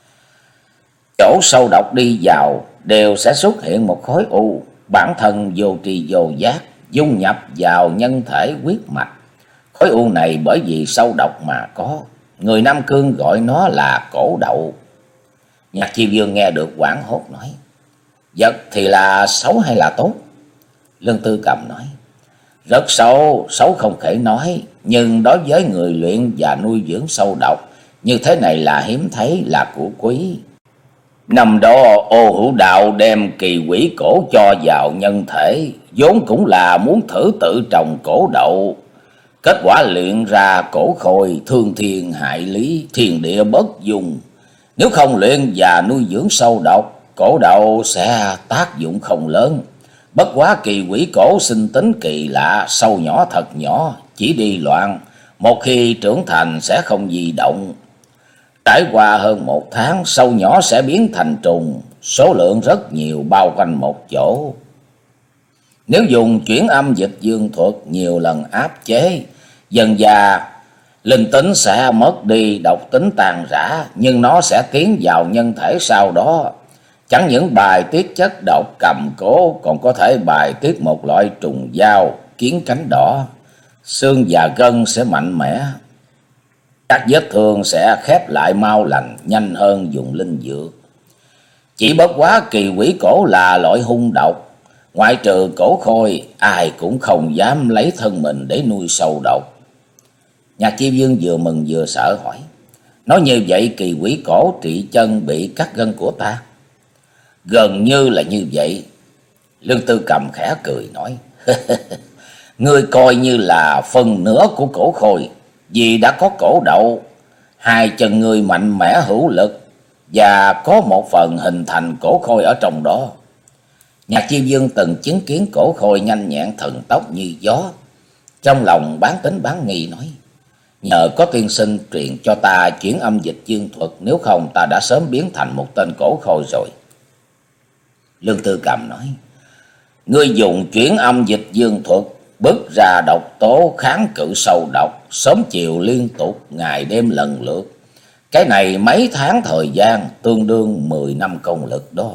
"Chỗ sâu độc đi vào đều sẽ xuất hiện một khối u, bản thân vô tri vô giác, dung nhập vào nhân thể huyết mạch. Khối u này bởi vì sâu độc mà có, người Nam Cương gọi nó là cổ đậu." Nhạc Chi Dương nghe được hoảng hốt nói: "Vật thì là xấu hay là tốt?" Lương Tư Cầm nói: "Rất xấu, xấu không thể nói, nhưng đối với người luyện và nuôi dưỡng sâu độc như thế này là hiếm thấy, là của quý. Năm đó Ô Hữu Đạo đem kỳ quỷ cổ cho vào nhân thể, vốn cũng là muốn thử tự trồng cổ đậu. Kết quả luyện ra cổ khôi, thương thiên hại lý, thiên địa bất dung. Nếu không luyện và nuôi dưỡng sâu độc, cổ đậu sẽ tác dụng không lớn. Bất quá kỳ quỷ cổ sinh tính kỳ lạ, sâu nhỏ thật nhỏ, chỉ đi loạn, một khi trưởng thành sẽ không di động. Trải qua hơn một tháng, sâu nhỏ sẽ biến thành trùng, số lượng rất nhiều bao quanh một chỗ. Nếu dùng chuyển âm dịch dương thuật nhiều lần áp chế, dần dà linh tính sẽ mất đi, độc tính tàn rã, nhưng nó sẽ tiến vào nhân thể sau đó. Chẳng những bài tiết chất độc cầm cố, còn có thể bài tiết một loại trùng dao, kiến cánh đỏ. Xương và gân sẽ mạnh mẽ. Các vết thương sẽ khép lại mau lành, nhanh hơn dùng linh dược. Chỉ bất quá kỳ quỷ cổ là loại hung độc, ngoại trừ cổ khôi, ai cũng không dám lấy thân mình để nuôi sâu độc." Nhạc Chi Dương vừa mừng vừa sợ hỏi: "Nói như vậy kỳ quỷ cổ trị chân bị cắt gân của ta?" "Gần như là như vậy." Lương Tư Cầm khẽ cười nói: "Ngươi coi như là phần nửa của cổ khôi, vì đã có cổ đậu, hai chân ngươi mạnh mẽ hữu lực và có một phần hình thành cổ khôi ở trong đó." Nhạc Chi Dương từng chứng kiến cổ khôi nhanh nhẹn thần tốc như gió, trong lòng bán tính bán nghi nói: "Nhờ có tiên sinh truyền cho ta chuyển âm dịch dương thuật, nếu không ta đã sớm biến thành một tên cổ khôi rồi." Lương Tư Cầm nói: "Ngươi dùng chuyển âm dịch dương thuật, bứt ra độc tố kháng cự sâu độc, sớm chiều liên tục, ngày đêm lần lượt. Cái này mấy tháng thời gian, tương đương mười năm công lực đó."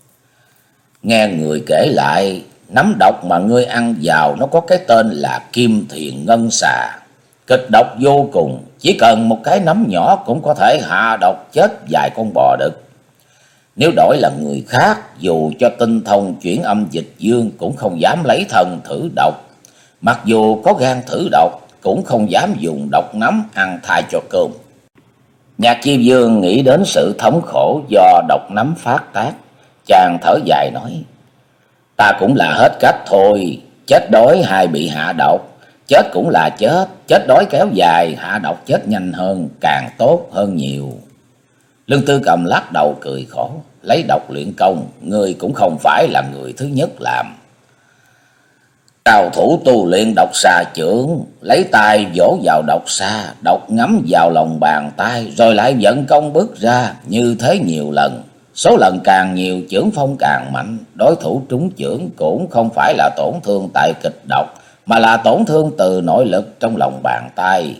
Nghe người kể lại, nấm độc mà ngươi ăn vào nó có cái tên là Kim Thiền Ngân Xà, kịch độc vô cùng, chỉ cần một cái nấm nhỏ cũng có thể hạ độc chết vài con bò đực. Nếu đổi là người khác, dù cho tinh thông chuyển âm dịch dương cũng không dám lấy thân thử độc, mặc dù có gan thử độc cũng không dám dùng độc nấm ăn thay cho cơm. Nhạc Chi Vương nghĩ đến sự thống khổ do độc nấm phát tác, chàng thở dài nói: Ta cũng là hết cách thôi, chết đói hay bị hạ độc, chết cũng là chết, chết đói kéo dài, hạ độc chết nhanh hơn, càng tốt hơn nhiều. Lương Tư Cầm lắc đầu cười khổ: Lấy độc luyện công, ngươi cũng không phải là người thứ nhất làm. Cao thủ tu luyện độc xà chưởng, lấy tay vỗ vào độc xà, độc ngấm vào lòng bàn tay, rồi lại vận công bước ra, như thế nhiều lần. Số lần càng nhiều, chưởng phong càng mạnh, đối thủ trúng chưởng cũng không phải là tổn thương tại kịch độc, mà là tổn thương từ nội lực trong lòng bàn tay.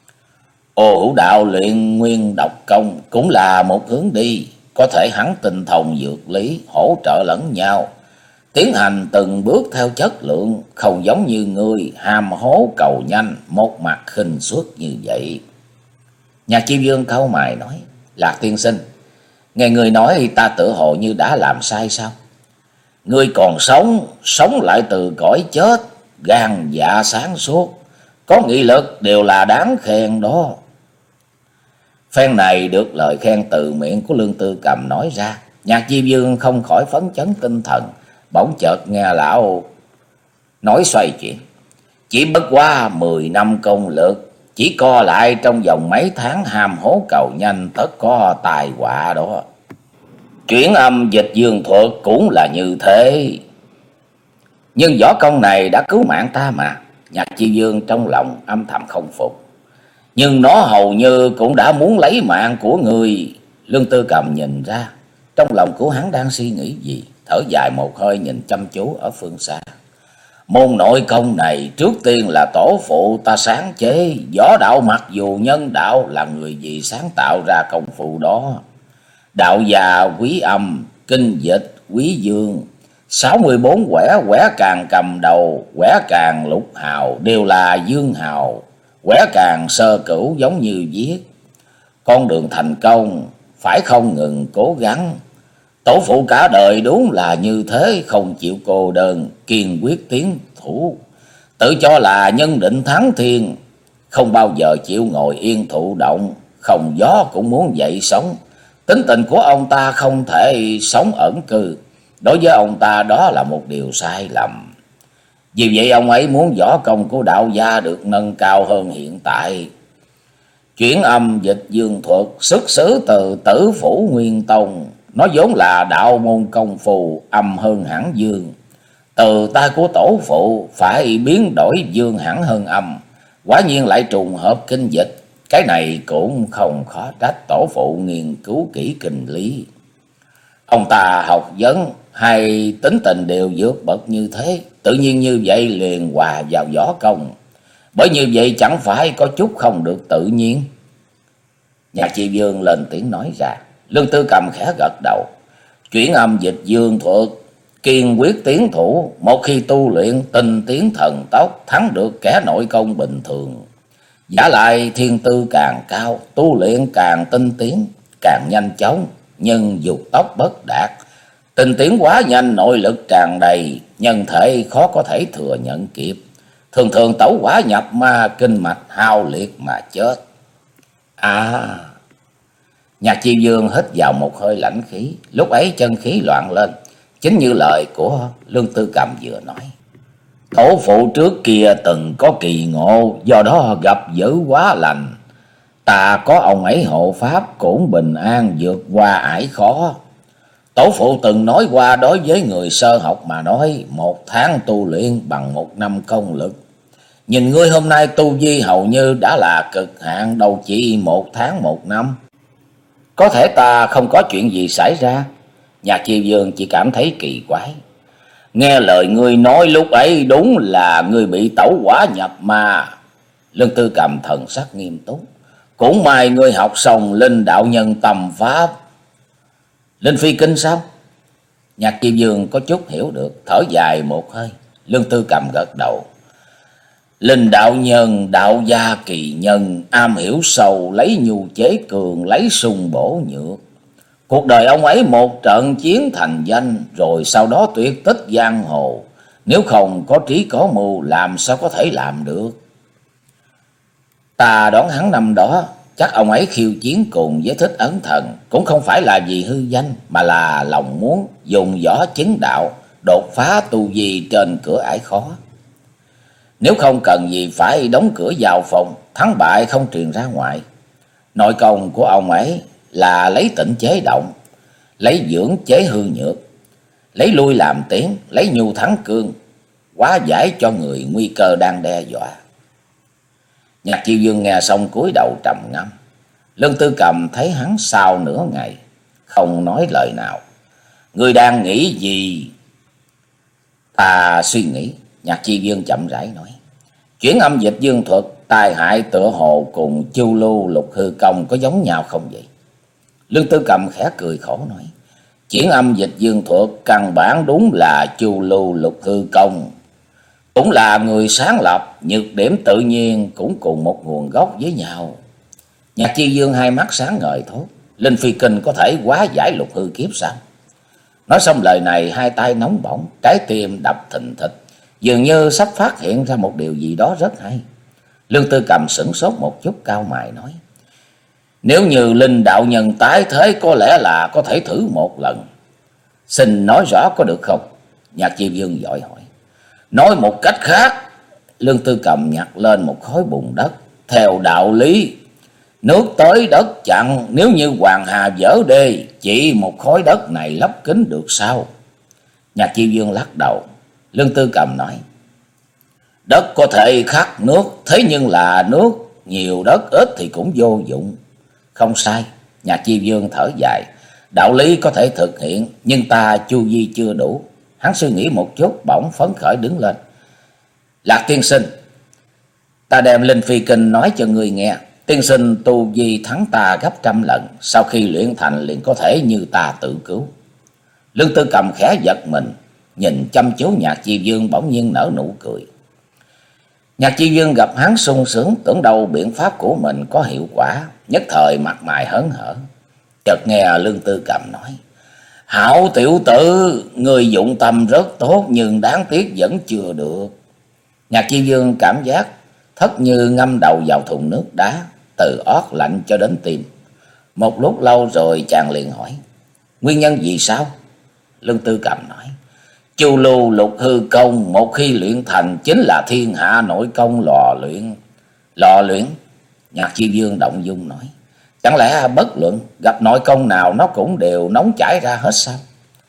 Ô hữu đạo luyện nguyên độc công cũng là một hướng đi, có thể hắn tinh thông dược lý, hỗ trợ lẫn nhau, tiến hành từng bước theo chất lượng, không giống như ngươi ham hố cầu nhanh, một mặt khinh suất như vậy. Nhạc Chi Vương cau mày nói: Lạc tiên sinh, nghe người nói ta tự hồ như đã làm sai sao? Ngươi còn sống, sống lại từ cõi chết, gan dạ sáng suốt, có nghị lực đều là đáng khen đó. Phen này được lời khen từ miệng của Lương Tư Cầm nói ra, Nhạc Chi Vương không khỏi phấn chấn tinh thần. Bỗng chợt nghe lão nói xoay chuyện: Chỉ bất quá mười năm công lực, chỉ co lại trong vòng mấy tháng ham hố cầu nhanh, tất có tài họa đó. Chuyển âm dịch dương thuật cũng là như thế. Nhưng võ công này đã cứu mạng ta mà. Nhạc Chi Vương trong lòng âm thầm không phục. Nhưng nó hầu như cũng đã muốn lấy mạng của người. Lương Tư Cầm nhìn ra, trong lòng của hắn đang suy nghĩ gì, thở dài một hơi nhìn chăm chú ở phương xa. Môn nội công này trước tiên là tổ phụ ta sáng chế. Võ đạo mặc dù nhân đạo, là người gì sáng tạo ra công phu đó. Đạo già Quý Âm, kinh dịch Quý Dương, sáu mươi bốn quẻ, quẻ càng cầm đầu, quẻ càng lục hào đều là dương hào, quẻ càng sơ cửu giống như viết. Con đường thành công phải không ngừng cố gắng. Tổ phụ cả đời đúng là như thế, không chịu cô đơn, kiên quyết tiến thủ, tự cho là nhân định thắng thiên, không bao giờ chịu ngồi yên thụ động, không gió cũng muốn dậy sóng. Tính tình của ông ta không thể sống ẩn cư, đối với ông ta đó là một điều sai lầm. Vì vậy ông ấy muốn võ công của đạo gia được nâng cao hơn hiện tại. Chuyển âm dịch dương thuật xuất xứ từ Tử Phủ Nguyên Tông, nó vốn là đạo môn công phu âm hơn hẳn dương. Từ tay của tổ phụ phải biến đổi dương hẳn hơn âm, quả nhiên lại trùng hợp kinh dịch. Cái này cũng không khó trách tổ phụ nghiên cứu kỹ kinh lý. Ông ta học vấn hay tính tình đều vượt bậc như thế, tự nhiên như vậy liền hòa vào võ công. Bởi như vậy chẳng phải có chút không được tự nhiên. Nhạc Chi Vương lên tiếng nói ra. Lương Tư Cầm khẽ gật đầu. Chuyển âm dịch dương thuật kiên quyết tiến thủ, một khi tu luyện tinh tiến thần tốc, thắng được kẻ nội công bình thường. Giả lại thiên tư càng cao, tu luyện càng tinh tiến, càng nhanh chóng, nhưng dục tốc bất đạt. Tinh tiến quá nhanh, nội lực tràn đầy, nhân thể khó có thể thừa nhận kịp. Thường thường tẩu hỏa nhập ma, kinh mạch hao liệt mà chết. À... Nhạc Chi Vương hít vào một hơi lãnh khí, lúc ấy chân khí loạn lên, chính như lời của Lương Tư Cầm vừa nói. Tổ phụ trước kia từng có kỳ ngộ, do đó gặp dữ quá lành. Ta có ông ấy hộ pháp cũng bình an vượt qua ải khó. Tổ phụ từng nói qua, đối với người sơ học mà nói, một tháng tu luyện bằng một năm công lực. Nhìn ngươi hôm nay tu vi hầu như đã là cực hạn, đâu chỉ một tháng một năm. Có thể ta không có chuyện gì xảy ra. Nhạc Chi Vương chỉ cảm thấy kỳ quái. Nghe lời ngươi nói lúc ấy đúng là ngươi bị tẩu hỏa nhập ma. Lương Tư Cầm thần sắc nghiêm túc. Cũng may ngươi học xong linh đạo nhân tâm pháp. Linh phi kinh sao? Nhạc Chi Vương có chút hiểu được, thở dài một hơi. Lương Tư Cầm gật đầu. Linh đạo nhân, đạo gia kỳ nhân, am hiểu sâu, lấy nhu chế cường, lấy sung bổ nhược. Cuộc đời ông ấy một trận chiến thành danh, rồi sau đó tuyệt tích giang hồ. Nếu không có trí có mưu, làm sao có thể làm được? Ta đoán hắn năm đó chắc ông ấy khiêu chiến cùng với Thích Ấn Thần cũng không phải là vì hư danh, mà là lòng muốn dùng võ chứng đạo, đột phá tu vi trên cửa ải khó. Nếu không cần gì phải đóng cửa vào phòng, thắng bại không truyền ra ngoài. Nội công của ông ấy là lấy tịnh chế động, lấy dưỡng chế hư nhược, lấy lui làm tiến, lấy nhu thắng cương, hóa giải cho người nguy cơ đang đe dọa. Nhạc Chiêu Dương nghe xong cúi đầu trầm ngâm. Lương Tư Cầm thấy hắn sau nửa ngày không nói lời nào. Người đang nghĩ gì? Ta suy nghĩ. Nhạc Chiêu Dương chậm rãi nói. Chuyển âm dịch dương thuật tai hại tựa hồ cùng chu lưu lục hư công có giống nhau không vậy? Lương Tư Cầm khẽ cười khổ nói. Chuyển âm dịch dương thuật căn bản đúng là chu lưu lục hư công, cũng là người sáng lập, nhược điểm tự nhiên cũng cùng một nguồn gốc với nhau. Nhạc Chi Dương hai mắt sáng ngời thốt. Linh Phi Kinh có thể hóa giải lục hư kiếp sao? Nói xong lời này, hai tay nóng bỏng, trái tim đập thình thịch, dường như sắp phát hiện ra một điều gì đó rất hay. Lương Tư Cầm sửng sốt một chút, cau mày nói. Nếu như Linh đạo nhân tái thế, có lẽ là có thể thử một lần. Xin nói rõ có được không? Nhạc Chi Dương vội hỏi. Nói một cách khác. Lương Tư Cầm nhặt lên một khối bùn đất. Theo đạo lý, nước tới đất chặn, nếu như Hoàng Hà vỡ đê, chỉ một khối đất này lấp kín được sao? Nhạc Chi Dương lắc đầu. Lương Tư Cầm nói. Đất có thể khắc nước, thế nhưng là nước nhiều đất ít thì cũng vô dụng. Không sai. Nhạc Chi Dương thở dài. Đạo lý có thể thực hiện, nhưng ta chu vi chưa đủ. Hắn suy nghĩ một chút, bỗng phấn khởi đứng lên. Lạc tiên sinh, ta đem Linh Phi Kinh nói cho ngươi nghe. Tiên sinh tu vi thắng ta gấp trăm lần, sau khi luyện thành liền có thể như ta tự cứu. Lương Tư Cầm khẽ giật mình, nhìn chăm chú Nhạc Chi Dương, bỗng nhiên nở nụ cười. Nhạc Chi Dương gặp hắn sung sướng, tưởng đâu biện pháp của mình có hiệu quả, nhất thời mặt mày hớn hở. Chợt nghe Lương Tư Cầm nói. Hảo tiểu tử, người dụng tâm rất tốt, nhưng đáng tiếc vẫn chưa được. Nhạc Chi Dương cảm giác thất như ngâm đầu vào thùng nước đá, từ ót lạnh cho đến tim. Một lúc lâu rồi chàng liền hỏi. Nguyên nhân vì sao? Lương Tư Cầm nói. Chu lưu lục hư công một khi luyện thành chính là thiên hạ nội công lò luyện. Lò luyện? Nhạc Chi Dương động dung nói. Chẳng lẽ bất luận gặp nội công nào nó cũng đều nóng chảy ra hết sao?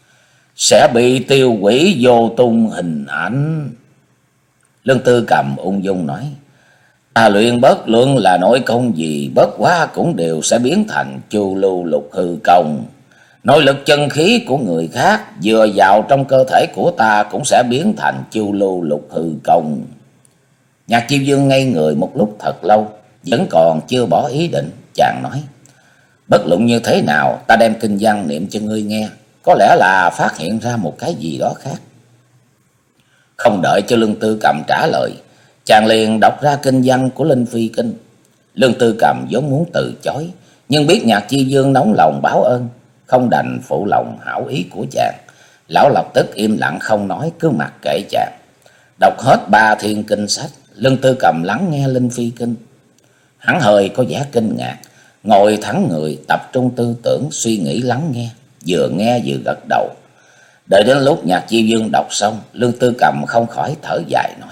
Sẽ bị tiêu hủy vô tung hình ảnh. Lương Tư Cầm ung dung nói. Ta luyện bất luận là nội công gì, bất quá cũng đều sẽ biến thành chu lưu lục hư công. Nội lực chân khí của người khác vừa vào trong cơ thể của ta cũng sẽ biến thành chu lưu lục hư công. Nhạc Chiêu Dương ngây người một lúc thật lâu, vẫn còn chưa bỏ ý định. Chàng nói. Bất luận như thế nào, ta đem kinh văn niệm cho ngươi nghe, có lẽ là phát hiện ra một cái gì đó khác. Không đợi cho Lương Tư Cầm trả lời, chàng liền đọc ra kinh văn của Linh Phi Kinh. Lương Tư Cầm vốn muốn từ chối, nhưng biết Nhạc Chi Dương nóng lòng báo ơn, không đành phụ lòng hảo ý của chàng. Lão lập tức im lặng không nói, cứ mặc kệ chàng. Đọc hết ba thiên kinh sách, Lương Tư Cầm lắng nghe Linh Phi Kinh. Hắn hơi có vẻ kinh ngạc, ngồi thẳng người, tập trung tư tưởng, suy nghĩ lắng nghe, vừa nghe vừa gật đầu. Đợi đến lúc Nhạc Chi Dương đọc xong, Lương Tư Cầm không khỏi thở dài nói.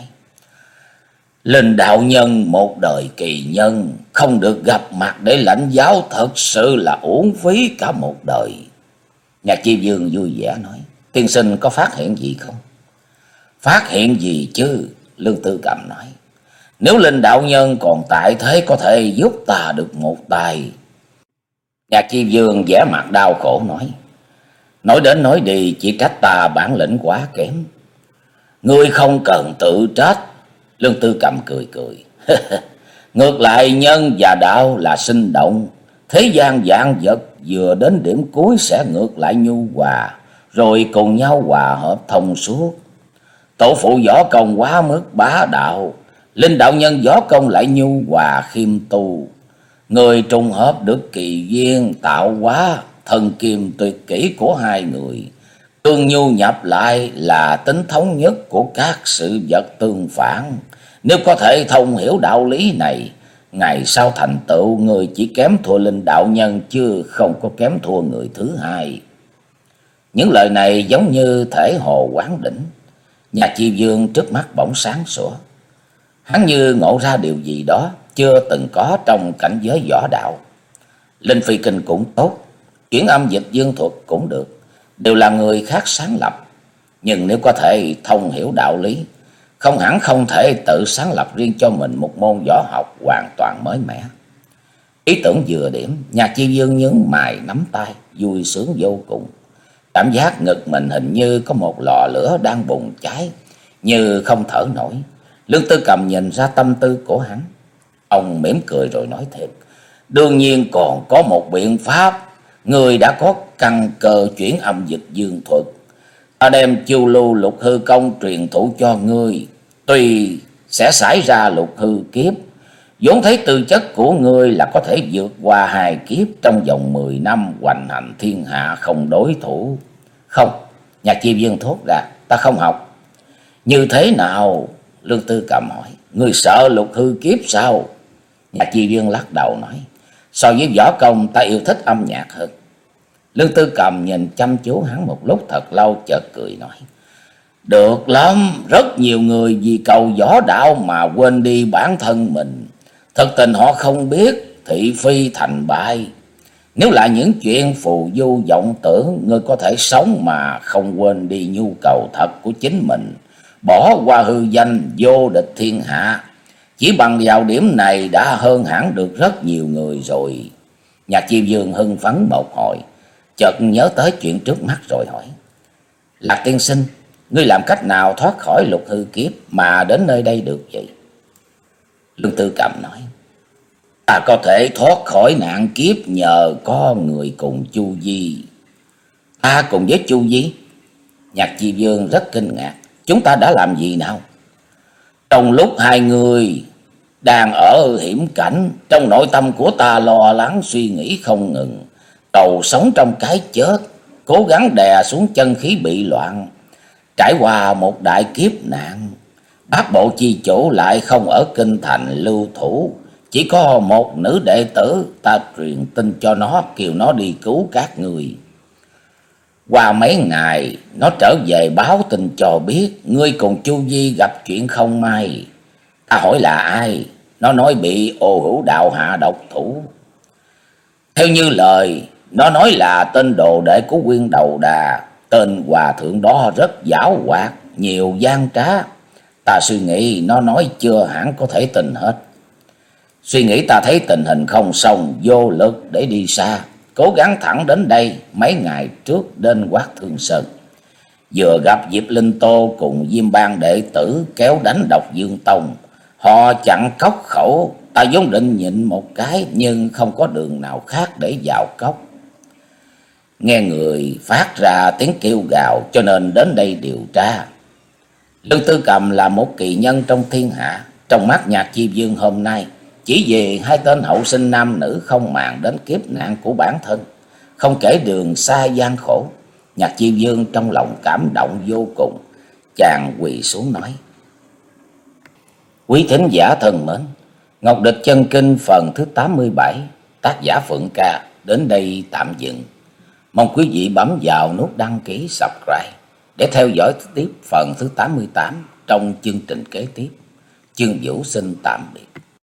Linh đạo nhân một đời kỳ nhân, không được gặp mặt để lãnh giáo, thật sự là uổng phí cả một đời. Nhạc Chi Dương vui vẻ nói. Tiên sinh có phát hiện gì không? Phát hiện gì chứ? Lương Tư Cầm nói. Nếu Linh đạo nhân còn tại thế, có thể giúp ta được một tay. Nhạc Chi Dương vẻ mặt đau khổ nói. Nói đến nói đi, chỉ trách ta bản lĩnh quá kém. Ngươi không cần tự trách. Lương Tư Cầm cười cười. Ngược lại nhân và đạo là sinh động. Thế gian vạn vật vừa đến điểm cuối sẽ ngược lại nhu hòa, rồi cùng nhau hòa hợp thông suốt. Tổ phụ võ công quá mức bá đạo, Linh đạo nhân võ công lại nhu hòa khiêm tu. Người trùng hợp được kỳ duyên tạo hóa thần kiềm tuyệt kỹ của hai người, tương nhu nhập lại là tính thống nhất của các sự vật tương phản. Nếu có thể thông hiểu đạo lý này, Ngày sau thành tựu, người chỉ kém thua Linh đạo nhân chứ không có kém thua người thứ hai. Những lời này giống như thể hồ quán đỉnh. Nhà Chi Vương trước mắt bỗng sáng sủa. Hắn như ngộ ra điều gì đó chưa từng có trong cảnh giới võ đạo. Linh phi kinh cũng tốt, chuyển âm dịch dương thuật cũng được, đều là người khác sáng lập. Nhưng nếu có thể thông hiểu đạo lý, không hẳn không thể tự sáng lập riêng cho mình một môn võ học hoàn toàn mới mẻ. Ý tưởng vừa điểm, Nhạc Chi Vương nhướng mày nắm tay, vui sướng vô cùng. Cảm giác ngực mình hình như có một lò lửa đang bùng cháy, như không thở nổi. Lương Tư Cầm nhìn ra tâm tư của hắn. Ông mỉm cười rồi nói thêm: đương nhiên còn có một biện pháp. Người đã có căn cơ chuyển âm dịch dương thuật, ta đem Chu Lưu Lục Hư công truyền thụ cho ngươi. Tuy sẽ xảy ra lục hư kiếp, vốn thấy tư chất của ngươi là có thể vượt qua hai kiếp trong vòng mười năm hoành hành thiên hạ không đối thủ. Không, Nhạc Chi Vương thốt ra, ta không học. Như thế nào? Lương Tư Cầm hỏi. Ngươi sợ lục hư kiếp sao? Nhạc Chi Vương lắc đầu nói, so với võ công ta yêu thích âm nhạc hơn. Lương Tư Cầm nhìn chăm chú hắn một lúc thật lâu, chợt cười nói, được lắm, rất nhiều người vì cầu võ đạo mà quên đi bản thân mình. Thật tình họ không biết thị phi thành bại. Nếu là những chuyện phù du vọng tưởng, ngươi có thể sống mà không quên đi nhu cầu thật của chính mình, bỏ qua hư danh vô địch thiên hạ. Chỉ bằng vào điểm này đã hơn hẳn được rất nhiều người rồi. Nhạc Chi Vương hưng phấn một hồi, chợt nhớ tới chuyện trước mắt rồi hỏi, Lạc tiên sinh, ngươi làm cách nào thoát khỏi lục hư kiếp mà đến nơi đây được vậy? Lương Tư Cầm nói, ta có thể thoát khỏi nạn kiếp nhờ có người cùng Chu Di. Ta cùng với Chu Di? Nhạc Chi Vương rất kinh ngạc. Chúng ta đã làm gì nào? Trong lúc hai người đang ở hiểm cảnh, trong nội tâm của ta lo lắng suy nghĩ không ngừng, cầu sống trong cái chết, cố gắng đè xuống chân khí bị loạn. Trải qua một đại kiếp nạn, Bát Bộ chi chủ lại không ở kinh thành lưu thủ, chỉ có một nữ đệ tử, ta truyền tin cho nó, kêu nó đi cứu các người. Qua mấy ngày, nó trở về báo tin cho biết ngươi cùng Chu Di gặp chuyện không may. Ta hỏi là ai? Nó nói bị Ô Hữu đạo hạ độc thủ. Theo như lời, nó nói là tên đồ đệ của Quyên Đầu Đà. Tên hòa thượng đó rất giảo hoạt, nhiều gian trá. Ta suy nghĩ nó nói chưa hẳn có thể tin hết. Suy nghĩ ta thấy tình hình không xong, vô lực để đi xa, cố gắng thẳng đến đây. Mấy ngày trước đến Quát Thương Sơn, vừa gặp Diệp Linh Tô cùng Diêm Bang đệ tử kéo đánh Độc Dương Tông. Họ chặn cốc khẩu, ta vốn định nhịn một cái, nhưng không có đường nào khác để vào cốc. Nghe người phát ra tiếng kêu gào cho nên đến đây điều tra. Lương Tư Cầm là một kỳ nhân trong thiên hạ. Trong mắt Nhạc Chi Vương hôm nay, chỉ vì hai tên hậu sinh nam nữ không màng đến kiếp nạn của bản thân, không kể đường xa gian khổ, Nhạc Chi Vương trong lòng cảm động vô cùng. Chàng quỳ xuống nói, quý thính giả thân mến, Ngọc Địch Chân Kinh phần thứ tám mươi bảy, tác giả Phượng Ca đến đây tạm dừng. Mong quý vị bấm vào nút đăng ký subscribe để theo dõi tiếp phần thứ tám mươi tám trong chương trình kế tiếp. Chương Vũ xin tạm biệt.